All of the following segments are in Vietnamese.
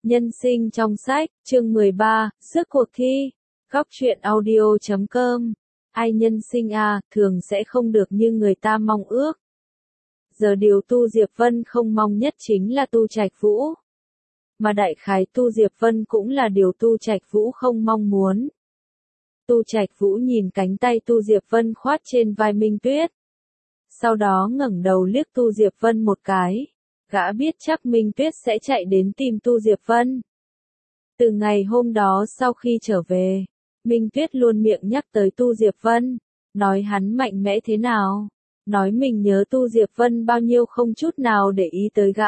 Nhân sinh trong sách, chương 13, sức cuộc thi. Góc truyện audio.com. Ai nhân sinh thường sẽ không được như người ta mong ước. Giờ điều Tu Diệp Vân không mong nhất chính là Tu Trạch Vũ. Mà đại khái Tu Diệp Vân cũng là điều Tu Trạch Vũ không mong muốn. Tu Trạch Vũ nhìn cánh tay Tu Diệp Vân khoát trên vai Minh Tuyết. Sau đó ngẩng đầu liếc Tu Diệp Vân một cái. Gã biết chắc Minh Tuyết sẽ chạy đến tìm Tu Diệp Vân. Từ ngày hôm đó sau khi trở về, Minh Tuyết luôn miệng nhắc tới Tu Diệp Vân, nói hắn mạnh mẽ thế nào, nói mình nhớ Tu Diệp Vân bao nhiêu không chút nào để ý tới gã.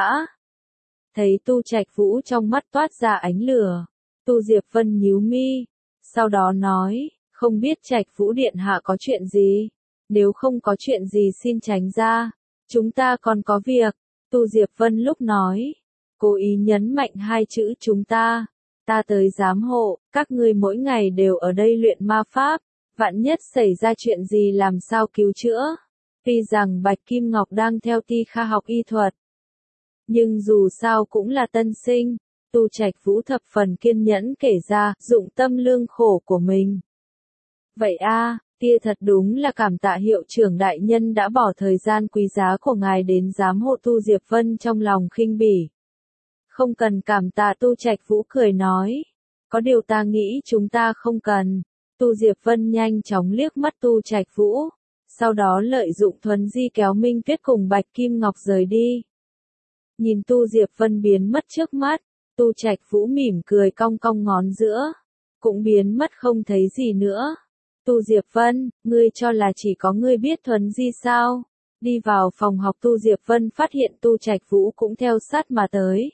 Thấy Tu Trạch Vũ trong mắt toát ra ánh lửa, Tu Diệp Vân nhíu mi, sau đó nói, không biết Trạch Vũ điện hạ có chuyện gì, nếu không có chuyện gì xin tránh ra, chúng ta còn có việc. Tu Diệp Vân lúc nói, cố ý nhấn mạnh hai chữ chúng ta tới giám hộ, các ngươi mỗi ngày đều ở đây luyện ma pháp, vạn nhất xảy ra chuyện gì làm sao cứu chữa. Tuy rằng Bạch Kim Ngọc đang theo Ti Kha học y thuật, nhưng dù sao cũng là tân sinh, Tu Trạch Vũ thập phần kiên nhẫn kể ra dụng tâm lương khổ của mình. Vậy tia thật đúng là cảm tạ hiệu trưởng đại nhân đã bỏ thời gian quý giá của ngài đến giám hộ Tu Diệp Vân trong lòng khinh bỉ. Không cần cảm tạ, Tu Trạch Vũ cười nói. Có điều ta nghĩ chúng ta không cần. Tu Diệp Vân nhanh chóng liếc mắt Tu Trạch Vũ. Sau đó lợi dụng thuấn di kéo Minh Tuyết cùng Bạch Kim Ngọc rời đi. Nhìn Tu Diệp Vân biến mất trước mắt, Tu Trạch Vũ mỉm cười cong cong ngón giữa. Cũng biến mất không thấy gì nữa. Tu Diệp Vân, ngươi cho là chỉ có ngươi biết thuấn di sao? Đi vào phòng học Tu Diệp Vân phát hiện Tu Trạch Vũ cũng theo sát mà tới.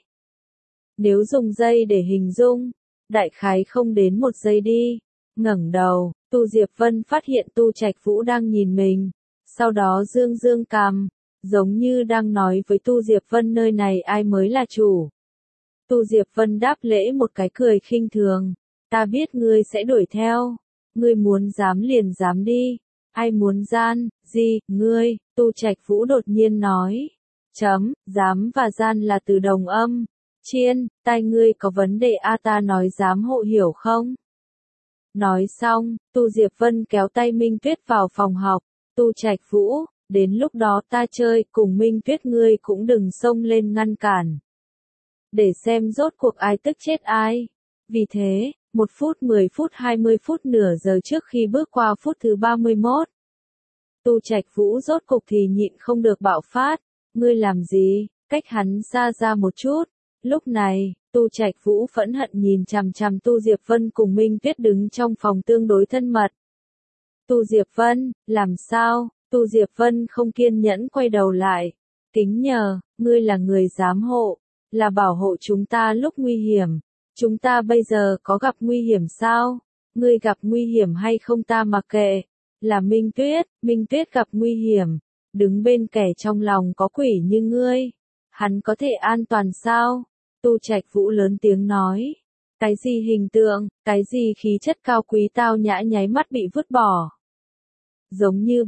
Nếu dùng giây để hình dung, đại khái không đến 1 giây đi. Ngẩng đầu, Tu Diệp Vân phát hiện Tu Trạch Vũ đang nhìn mình. Sau đó dương dương cằm, giống như đang nói với Tu Diệp Vân nơi này ai mới là chủ. Tu Diệp Vân đáp lễ một cái cười khinh thường. Ta biết ngươi sẽ đuổi theo. Ngươi muốn dám liền dám đi. Ai muốn gian, gì, ngươi, Tu Trạch Vũ đột nhiên nói. Dám và gian là từ đồng âm. Chiên, tai ngươi có vấn đề ta nói dám hộ hiểu không? Nói xong, Tu Diệp Vân kéo tay Minh Tuyết vào phòng học. Tu Trạch Vũ, đến lúc đó ta chơi cùng Minh Tuyết, ngươi cũng đừng xông lên ngăn cản. Để xem rốt cuộc ai tức chết ai. Vì thế, 1 phút, 10 phút, 20 phút, nửa giờ trước khi bước qua phút thứ 31. Tu Trạch Vũ rốt cục thì nhịn không được bạo phát. Ngươi làm gì? Cách hắn xa ra một chút. Lúc này, Tu Trạch Vũ phẫn hận nhìn chằm chằm Tu Diệp Vân cùng Minh Tuyết đứng trong phòng tương đối thân mật. Tu Diệp Vân, làm sao? Tu Diệp Vân không kiên nhẫn quay đầu lại. Kính nhờ, ngươi là người giám hộ, là bảo hộ chúng ta lúc nguy hiểm. Chúng ta bây giờ có gặp nguy hiểm sao? Ngươi gặp nguy hiểm hay không ta mặc kệ. Là Minh Tuyết gặp nguy hiểm. Đứng bên kẻ trong lòng có quỷ như ngươi. Hắn có thể an toàn sao? Tu Trạch Vũ lớn tiếng nói. Cái gì hình tượng, cái gì khí chất cao quý tao nhã nháy mắt bị vứt bỏ. Giống như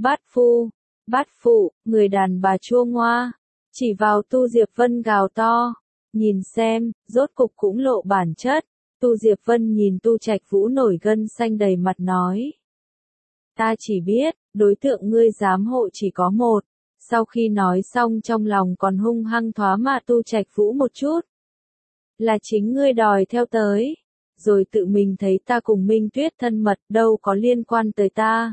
bát phụ, người đàn bà chua ngoa. Chỉ vào Tu Diệp Vân gào to. Nhìn xem, rốt cục cũng lộ bản chất. Tu Diệp Vân nhìn Tu Trạch Vũ nổi gân xanh đầy mặt nói. Ta chỉ biết, đối tượng ngươi giám hộ chỉ có một. Sau khi nói xong trong lòng còn hung hăng thoá mạ Tu Trạch Vũ một chút. Là chính ngươi đòi theo tới. Rồi tự mình thấy ta cùng Minh Tuyết thân mật đâu có liên quan tới ta.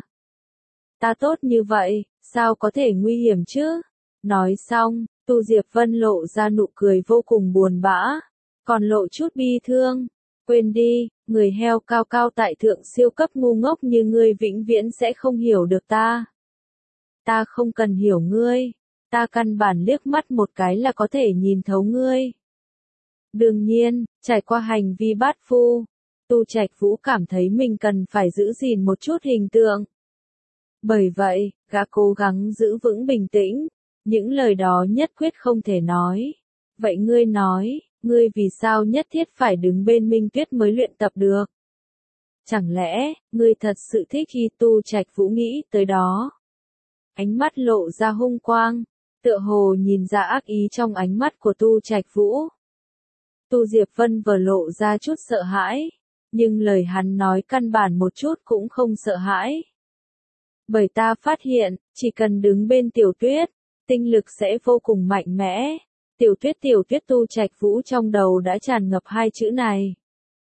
Ta tốt như vậy, sao có thể nguy hiểm chứ? Nói xong, Tu Diệp Vân lộ ra nụ cười vô cùng buồn bã. Còn lộ chút bi thương. Quên đi, người heo cao cao tại thượng siêu cấp ngu ngốc như ngươi vĩnh viễn sẽ không hiểu được ta. Ta không cần hiểu ngươi. Ta căn bản liếc mắt một cái là có thể nhìn thấu ngươi. Đương nhiên, trải qua hành vi bát phu, Tu Trạch Vũ cảm thấy mình cần phải giữ gìn một chút hình tượng. Bởi vậy, gã cố gắng giữ vững bình tĩnh. Những lời đó nhất quyết không thể nói. Vậy ngươi nói, ngươi vì sao nhất thiết phải đứng bên Minh Tuyết mới luyện tập được? Chẳng lẽ, ngươi thật sự thích khi Tu Trạch Vũ nghĩ tới đó? Ánh mắt lộ ra hung quang, tựa hồ nhìn ra ác ý trong ánh mắt của Tu Trạch Vũ. Tu Diệp Vân vừa lộ ra chút sợ hãi, nhưng lời hắn nói căn bản một chút cũng không sợ hãi. Bởi ta phát hiện, chỉ cần đứng bên Tiểu Tuyết, tinh lực sẽ vô cùng mạnh mẽ. Tiểu Tuyết Tu Trạch Vũ trong đầu đã tràn ngập hai chữ này.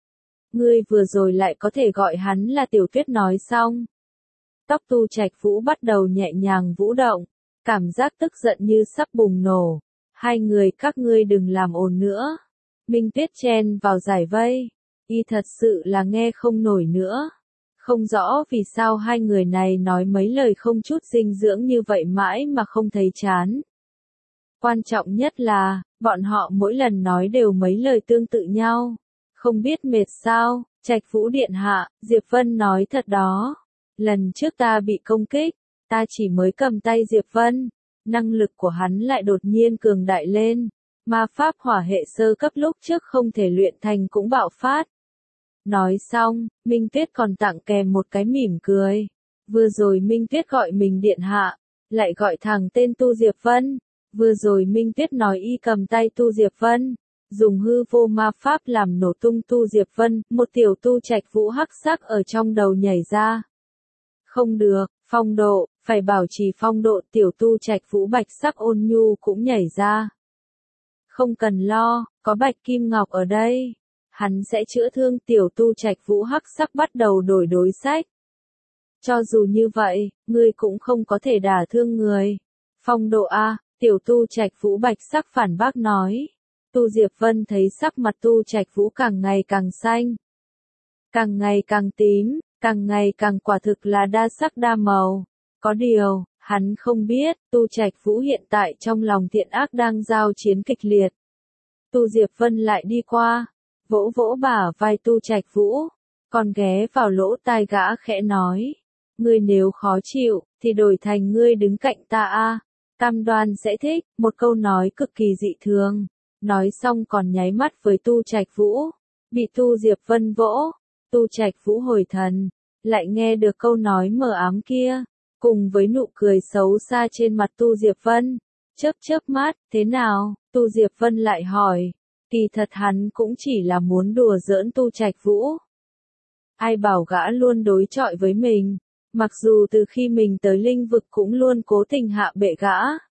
Ngươi vừa rồi lại có thể gọi hắn là Tiểu Tuyết nói xong. Tóc Tu Trạch Vũ bắt đầu nhẹ nhàng vũ động, cảm giác tức giận như sắp bùng nổ. Hai người các ngươi đừng làm ồn nữa. Minh Tuyết chen vào giải vây. Y thật sự là nghe không nổi nữa. Không rõ vì sao hai người này nói mấy lời không chút dinh dưỡng như vậy mãi mà không thấy chán. Quan trọng nhất là, bọn họ mỗi lần nói đều mấy lời tương tự nhau. Không biết mệt sao, Trạch Vũ điện hạ, Diệp Vân nói thật đó. Lần trước ta bị công kích, ta chỉ mới cầm tay Diệp Vân. Năng lực của hắn lại đột nhiên cường đại lên. Ma pháp hỏa hệ sơ cấp lúc trước không thể luyện thành cũng bạo phát. Nói xong, Minh Tuyết còn tặng kèm một cái mỉm cười. Vừa rồi Minh Tuyết gọi mình điện hạ, lại gọi thẳng tên Tu Diệp Vân. Vừa rồi Minh Tuyết nói y cầm tay Tu Diệp Vân, dùng hư vô ma pháp làm nổ tung Tu Diệp Vân, một tiểu Tu Trạch Vũ hắc sắc ở trong đầu nhảy ra. Không được, phong độ, phải bảo trì phong độ, tiểu Tu Trạch Vũ bạch sắc ôn nhu cũng nhảy ra. Không cần lo, có Bạch Kim Ngọc ở đây. Hắn sẽ chữa thương. Tiểu Tu Trạch Vũ hắc sắc bắt đầu đổi đối sách. Cho dù như vậy, ngươi cũng không có thể đả thương người. Phong độ A, tiểu Tu Trạch Vũ bạch sắc phản bác nói. Tu Diệp Vân thấy sắc mặt Tu Trạch Vũ càng ngày càng xanh. Càng ngày càng tím, càng ngày càng quả thực là đa sắc đa màu. Có điều, hắn không biết, Tu Trạch Vũ hiện tại trong lòng thiện ác đang giao chiến kịch liệt. Tu Diệp Vân lại đi qua, vỗ vỗ bả vai Tu Trạch Vũ, còn ghé vào lỗ tai gã khẽ nói. Ngươi nếu khó chịu, thì đổi thành ngươi đứng cạnh ta a, cam đoan sẽ thích, một câu nói cực kỳ dị thường. Nói xong còn nháy mắt với Tu Trạch Vũ, bị Tu Diệp Vân vỗ, Tu Trạch Vũ hồi thần, lại nghe được câu nói mờ ám kia, cùng với nụ cười xấu xa trên mặt Tu Diệp Vân. Chớp chớp mắt, thế nào? Tu Diệp Vân lại hỏi. Kỳ thật hắn cũng chỉ là muốn đùa giỡn Tu Trạch Vũ. Ai bảo gã luôn đối chọi với mình, mặc dù từ khi mình tới linh vực cũng luôn cố tình hạ bệ gã.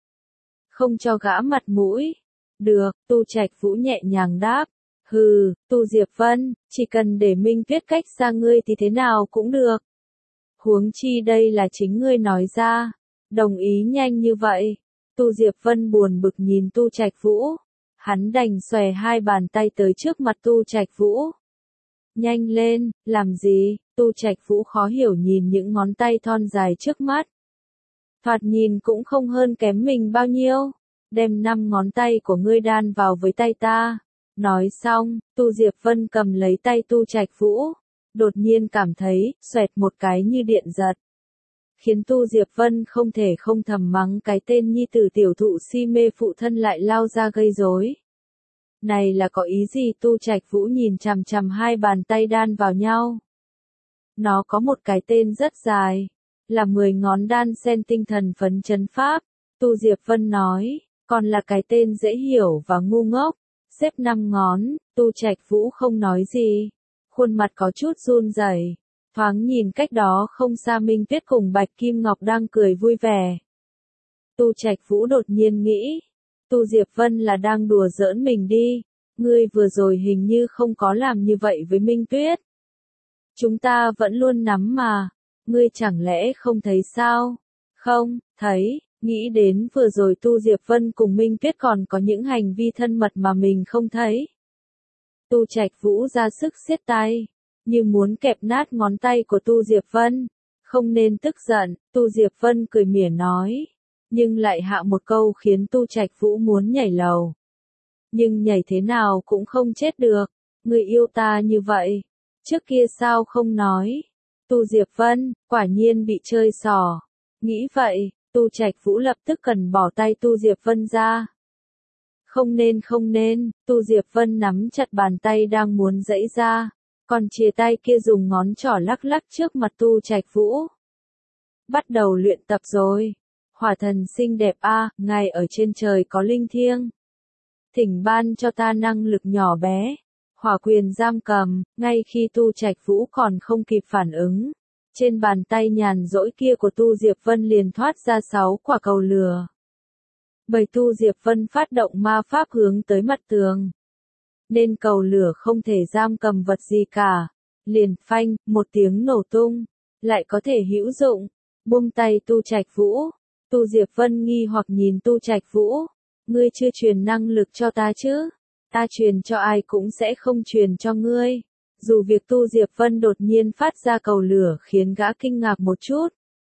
Không cho gã mặt mũi. Được, Tu Trạch Vũ nhẹ nhàng đáp. Hừ, Tu Diệp Vân, chỉ cần để Minh Tuyết cách xa ngươi thì thế nào cũng được. Huống chi đây là chính ngươi nói ra. Đồng ý nhanh như vậy. Tu Diệp Vân buồn bực nhìn Tu Trạch Vũ. Hắn đành xòe hai bàn tay tới trước mặt Tu Trạch Vũ. Nhanh lên, làm gì? Tu Trạch Vũ khó hiểu nhìn những ngón tay thon dài trước mắt. Thoạt nhìn cũng không hơn kém mình bao nhiêu. Đem 5 ngón tay của ngươi đan vào với tay ta. Nói xong, Tu Diệp Vân cầm lấy tay Tu Trạch Vũ. Đột nhiên cảm thấy, xoẹt một cái như điện giật. Khiến Tu Diệp Vân không thể không thầm mắng cái tên nhi tử tiểu thụ si mê phụ thân lại lao ra gây rối. Này là có ý gì? Tu Trạch Vũ nhìn chằm chằm hai bàn tay đan vào nhau. Nó có một cái tên rất dài, là 10 ngón đan sen tinh thần phấn chấn pháp. Tu Diệp Vân nói, còn là cái tên dễ hiểu và ngu ngốc. Xếp 5 ngón, Tu Trạch Vũ không nói gì. Khuôn mặt có chút run rẩy. Thoáng nhìn cách đó không xa Minh Tuyết cùng Bạch Kim Ngọc đang cười vui vẻ. Tu Trạch Vũ đột nhiên nghĩ. Tu Diệp Vân là đang đùa giỡn mình đi. Ngươi vừa rồi hình như không có làm như vậy với Minh Tuyết. Chúng ta vẫn luôn nắm mà. Ngươi chẳng lẽ không thấy sao? Không, thấy. Nghĩ đến vừa rồi Tu Diệp Vân cùng Minh Tuyết còn có những hành vi thân mật mà mình không thấy. Tu Trạch Vũ ra sức siết tay, như muốn kẹp nát ngón tay của Tu Diệp Vân. Không nên tức giận, Tu Diệp Vân cười mỉa nói, nhưng lại hạ một câu khiến Tu Trạch Vũ muốn nhảy lầu. Nhưng nhảy thế nào cũng không chết được, người yêu ta như vậy, trước kia sao không nói. Tu Diệp Vân, quả nhiên bị chơi xỏ. Nghĩ vậy, Tu Trạch Vũ lập tức cần bỏ tay Tu Diệp Vân ra. Không nên, Tu Diệp Vân nắm chặt bàn tay đang muốn giãy ra, còn chìa tay kia dùng ngón trỏ lắc lắc trước mặt Tu Trạch Vũ. Bắt đầu luyện tập rồi. Hỏa thần xinh đẹp a, ngài ở trên trời có linh thiêng. thỉnh ban cho ta năng lực nhỏ bé, hỏa quyền giam cầm, ngay khi Tu Trạch Vũ còn không kịp phản ứng. Trên bàn tay nhàn rỗi kia của Tu Diệp Vân liền thoát ra 6 quả cầu lửa. Bởi Tu Diệp Vân phát động ma pháp hướng tới mặt tường, nên cầu lửa không thể giam cầm vật gì cả. Liền phanh, một tiếng nổ tung, lại có thể hữu dụng. Buông tay Tu Trạch Vũ. Tu Diệp Vân nghi hoặc nhìn Tu Trạch Vũ. Ngươi chưa truyền năng lực cho ta chứ? Ta truyền cho ai cũng sẽ không truyền cho ngươi. Dù việc Tu Diệp Vân đột nhiên phát ra cầu lửa khiến gã kinh ngạc một chút.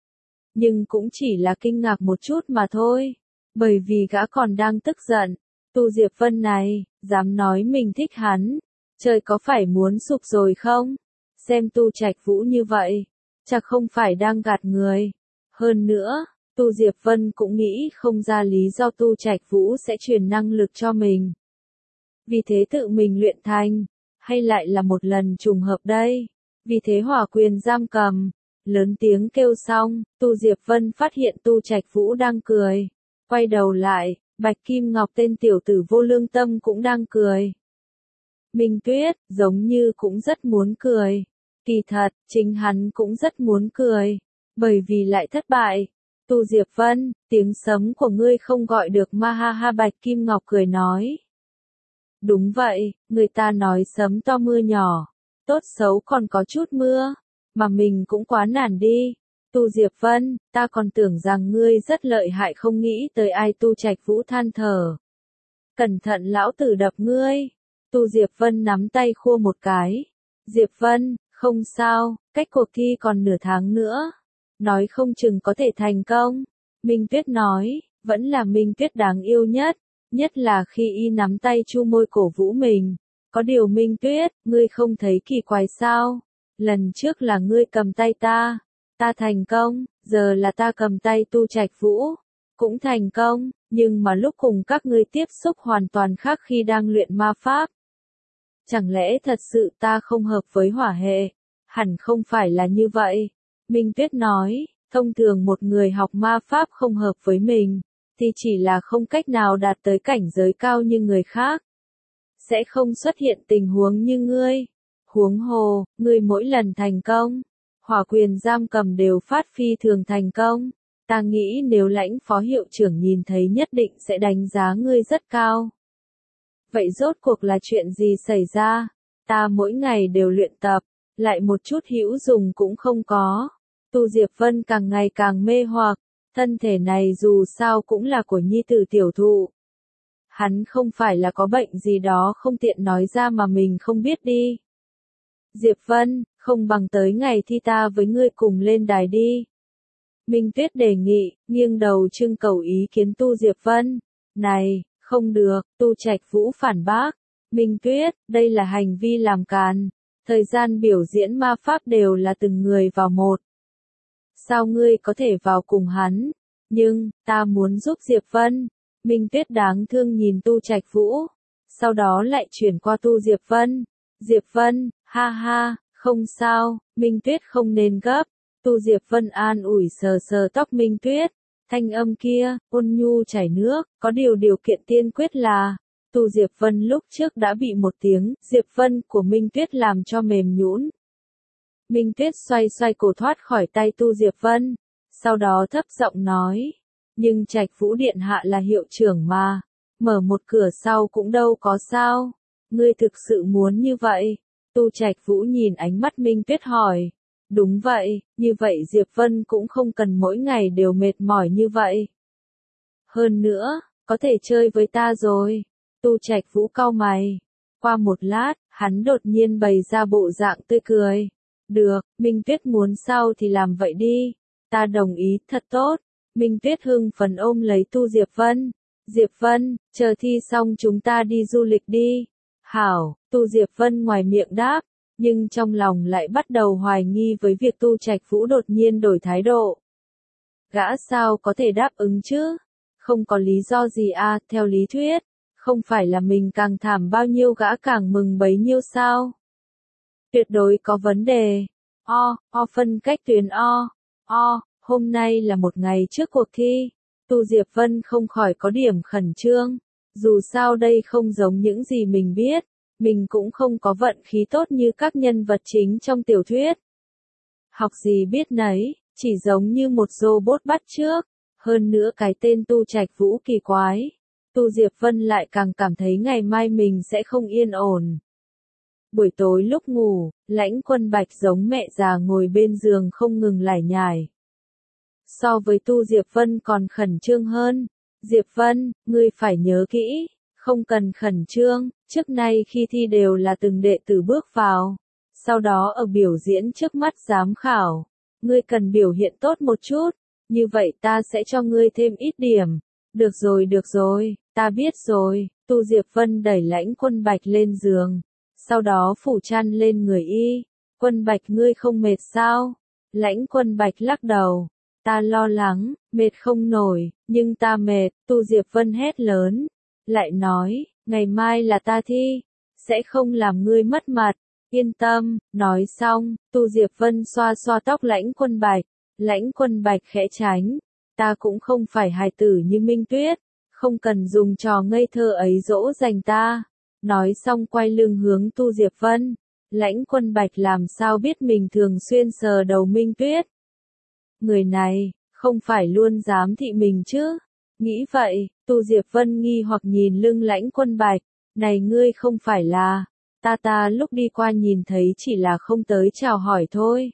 Nhưng cũng chỉ là kinh ngạc một chút mà thôi. Bởi vì gã còn đang tức giận. Tu Diệp Vân này, dám nói mình thích hắn. Trời có phải muốn sụp rồi không? Xem Tu Trạch Vũ như vậy, chắc không phải đang gạt người. Hơn nữa, Tu Diệp Vân cũng nghĩ không ra lý do Tu Trạch Vũ sẽ truyền năng lực cho mình. Vì thế tự mình luyện thành, hay lại là một lần trùng hợp đây? Vì thế hỏa quyền giam cầm, lớn tiếng kêu xong, Tu Diệp Vân phát hiện Tu Trạch Vũ đang cười. Quay đầu lại, Bạch Kim Ngọc tên tiểu tử vô lương tâm cũng đang cười. Minh Tuyết, giống như cũng rất muốn cười. Kỳ thật, chính hắn cũng rất muốn cười. Bởi vì lại thất bại. Tu Diệp Vân, tiếng sấm của ngươi không gọi được ma ha ha Bạch Kim Ngọc cười nói. Đúng vậy, người ta nói sấm to mưa nhỏ. Tốt xấu còn có chút mưa. Mà mình cũng quá nản đi. Tu Diệp Vân, ta còn tưởng rằng ngươi rất lợi hại không nghĩ tới ai. Tu Trạch Vũ than thở. Cẩn thận lão tử đập ngươi. Tu Diệp Vân nắm tay khua một cái. Diệp Vân, không sao, cách cuộc thi còn nửa tháng nữa. Nói không chừng có thể thành công. Minh Tuyết nói, vẫn là Minh Tuyết đáng yêu nhất. Nhất là khi y nắm tay chu môi cổ vũ mình. Có điều Minh Tuyết, ngươi không thấy kỳ quái sao? Lần trước là ngươi cầm tay ta. Ta thành công, giờ là ta cầm tay Tu Trạch Vũ. Cũng thành công, nhưng mà lúc cùng các ngươi tiếp xúc hoàn toàn khác khi đang luyện ma pháp. Chẳng lẽ thật sự ta không hợp với hỏa hệ? Hẳn không phải là như vậy. Minh Tuyết nói, thông thường một người học ma pháp không hợp với mình, thì chỉ là không cách nào đạt tới cảnh giới cao như người khác. Sẽ không xuất hiện tình huống như ngươi. Huống hồ, ngươi mỗi lần thành công, hỏa quyền giam cầm đều phát phi thường thành công. Ta nghĩ nếu lãnh phó hiệu trưởng nhìn thấy nhất định sẽ đánh giá ngươi rất cao. Vậy rốt cuộc là chuyện gì xảy ra? Ta mỗi ngày đều luyện tập, lại một chút hữu dùng cũng không có. Tu Diệp Vân càng ngày càng mê hoặc, thân thể này dù sao cũng là của nhi tử tiểu thụ. Hắn không phải là có bệnh gì đó không tiện nói ra mà mình không biết đi. Diệp Vân, không bằng tới ngày thi ta với ngươi cùng lên đài đi. Minh Tuyết đề nghị, nghiêng đầu trưng cầu ý kiến Tu Diệp Vân. Này, không được, Tu Trạch Vũ phản bác. Minh Tuyết, đây là hành vi làm càn. Thời gian biểu diễn ma pháp đều là từng người vào một. Sao ngươi có thể vào cùng hắn? Nhưng, ta muốn giúp Diệp Vân. Minh Tuyết đáng thương nhìn Tu Trạch Vũ. Sau đó lại chuyển qua Tu Diệp Vân. Diệp Vân, ha ha, không sao, Minh Tuyết không nên gấp. Tu Diệp Vân an ủi sờ sờ tóc Minh Tuyết. Thanh âm kia, ôn nhu chảy nước, có điều kiện tiên quyết là, Tu Diệp Vân lúc trước đã bị một tiếng Diệp Vân của Minh Tuyết làm cho mềm nhũn. Minh Tuyết xoay xoay cổ thoát khỏi tay Tu Diệp Vân, sau đó thấp giọng nói, nhưng Trạch Vũ điện hạ là hiệu trưởng mà, mở một cửa sau cũng đâu có sao, ngươi thực sự muốn như vậy? Tu Trạch Vũ nhìn ánh mắt Minh Tuyết hỏi. Đúng vậy, như vậy Diệp Vân cũng không cần mỗi ngày đều mệt mỏi như vậy. Hơn nữa, có thể chơi với ta rồi. Tu Trạch Vũ cau mày. Qua một lát, hắn đột nhiên bày ra bộ dạng tươi cười. Được, Minh Tuyết muốn sao thì làm vậy đi. Ta đồng ý, thật tốt. Minh Tuyết hưng phấn ôm lấy Tu Diệp Vân. Diệp Vân, chờ thi xong chúng ta đi du lịch đi. Hảo, Tu Diệp Vân ngoài miệng đáp, nhưng trong lòng lại bắt đầu hoài nghi với việc Tu Trạch Vũ đột nhiên đổi thái độ. Gã sao có thể đáp ứng chứ? Không có lý do gì à, theo lý thuyết, không phải là mình càng thảm bao nhiêu gã càng mừng bấy nhiêu sao? Tuyệt đối có vấn đề. Phân cách tuyến hôm nay là một ngày trước cuộc thi. Tu Diệp Vân không khỏi có điểm khẩn trương. Dù sao đây không giống những gì mình biết, mình cũng không có vận khí tốt như các nhân vật chính trong tiểu thuyết. Học gì biết nấy, chỉ giống như một robot bắt chước, hơn nữa cái tên Tu Trạch Vũ kỳ quái. Tu Diệp Vân lại càng cảm thấy ngày mai mình sẽ không yên ổn. Buổi tối lúc ngủ, Lãnh Quân Bạch giống mẹ già ngồi bên giường không ngừng lải nhải. So với Tu Diệp Vân còn khẩn trương hơn. Diệp Vân, ngươi phải nhớ kỹ, không cần khẩn trương, trước nay khi thi đều là từng đệ tử bước vào. Sau đó ở biểu diễn trước mắt giám khảo, ngươi cần biểu hiện tốt một chút, như vậy ta sẽ cho ngươi thêm ít điểm. Được rồi, ta biết rồi, Tu Diệp Vân đẩy Lãnh Quân Bạch lên giường, sau đó phủ chăn lên người y. Quân Bạch ngươi không mệt sao? Lãnh Quân Bạch lắc đầu. Ta lo lắng, mệt không nổi, nhưng ta mệt, Tu Diệp Vân hét lớn. Lại nói, ngày mai là ta thi, sẽ không làm ngươi mất mặt, yên tâm, nói xong, Tu Diệp Vân xoa xoa tóc Lãnh Quân Bạch. Lãnh Quân Bạch khẽ tránh, ta cũng không phải hài tử như Minh Tuyết, không cần dùng trò ngây thơ ấy dỗ dành ta. Nói xong quay lưng hướng Tu Diệp Vân. Lãnh Quân Bạch làm sao biết mình thường xuyên sờ đầu Minh Tuyết. Người này, không phải luôn dám thị mình chứ? Nghĩ vậy, Tu Diệp Vân nghi hoặc nhìn lưng Lãnh Quân Bạch. Này ngươi không phải là, ta lúc đi qua nhìn thấy chỉ là không tới chào hỏi thôi.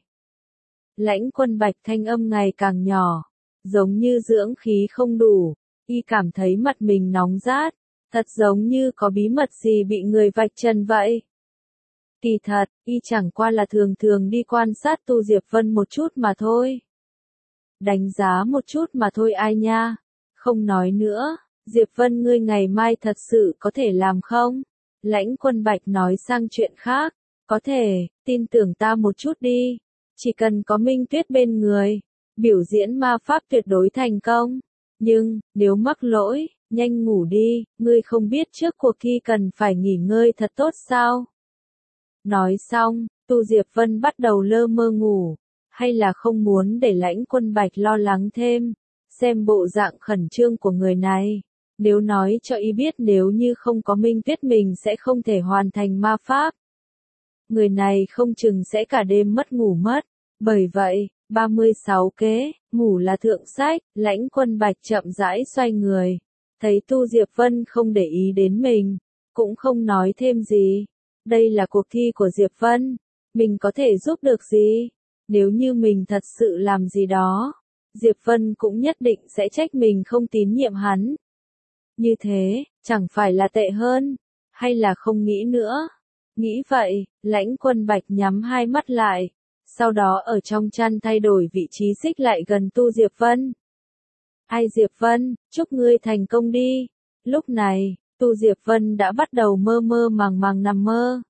Lãnh Quân Bạch thanh âm ngày càng nhỏ, giống như dưỡng khí không đủ, y cảm thấy mặt mình nóng rát, thật giống như có bí mật gì bị người vạch trần vậy. Kỳ thật, y chẳng qua là thường thường đi quan sát Tu Diệp Vân một chút mà thôi. Đánh giá một chút mà thôi ai nha. Không nói nữa, Diệp Vân ngươi ngày mai thật sự có thể làm không? Lãnh Quân Bạch nói sang chuyện khác. Có thể, tin tưởng ta một chút đi. Chỉ cần có Minh Tuyết bên người, biểu diễn ma pháp tuyệt đối thành công. Nhưng, nếu mắc lỗi, nhanh ngủ đi, ngươi không biết trước cuộc thi cần phải nghỉ ngơi thật tốt sao? Nói xong, Tu Diệp Vân bắt đầu lơ mơ ngủ. Hay là không muốn để Lãnh Quân Bạch lo lắng thêm, xem bộ dạng khẩn trương của người này. Nếu nói cho y biết nếu như không có Minh Tuyết mình sẽ không thể hoàn thành ma pháp. Người này không chừng sẽ cả đêm mất ngủ mất. Bởi vậy, 36 kế, ngủ là thượng sách. Lãnh Quân Bạch chậm rãi xoay người. Thấy Tu Diệp Vân không để ý đến mình, cũng không nói thêm gì. Đây là cuộc thi của Diệp Vân, mình có thể giúp được gì? Nếu như mình thật sự làm gì đó, Diệp Vân cũng nhất định sẽ trách mình không tín nhiệm hắn. Như thế, chẳng phải là tệ hơn, hay là không nghĩ nữa? Nghĩ vậy, Lãnh Quân Bạch nhắm hai mắt lại, sau đó ở trong chăn thay đổi vị trí xích lại gần Tu Diệp Vân. Ai Diệp Vân, chúc ngươi thành công đi. Lúc này, Tu Diệp Vân đã bắt đầu mơ mơ màng nằm mơ.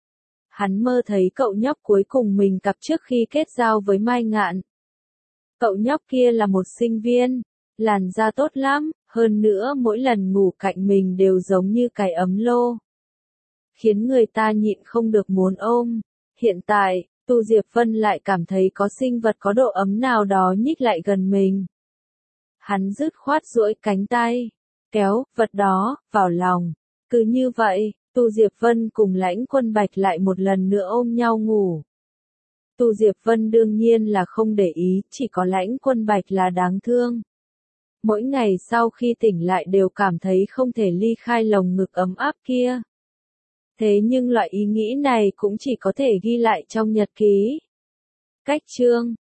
Hắn mơ thấy cậu nhóc cuối cùng mình gặp trước khi kết giao với Mai Ngạn. Cậu nhóc kia là một sinh viên, làn da tốt lắm, hơn nữa mỗi lần ngủ cạnh mình đều giống như cái ấm lô. Khiến người ta nhịn không được muốn ôm. Hiện tại, Tu Diệp Vân lại cảm thấy có sinh vật có độ ấm nào đó nhích lại gần mình. Hắn dứt khoát duỗi cánh tay, kéo vật đó vào lòng. Cứ như vậy, Tu Diệp Vân cùng Lãnh Quân Bạch lại một lần nữa ôm nhau ngủ. Tu Diệp Vân đương nhiên là không để ý, chỉ có Lãnh Quân Bạch là đáng thương. Mỗi ngày sau khi tỉnh lại đều cảm thấy không thể ly khai lồng ngực ấm áp kia. Thế nhưng loại ý nghĩ này cũng chỉ có thể ghi lại trong nhật ký. Cách chương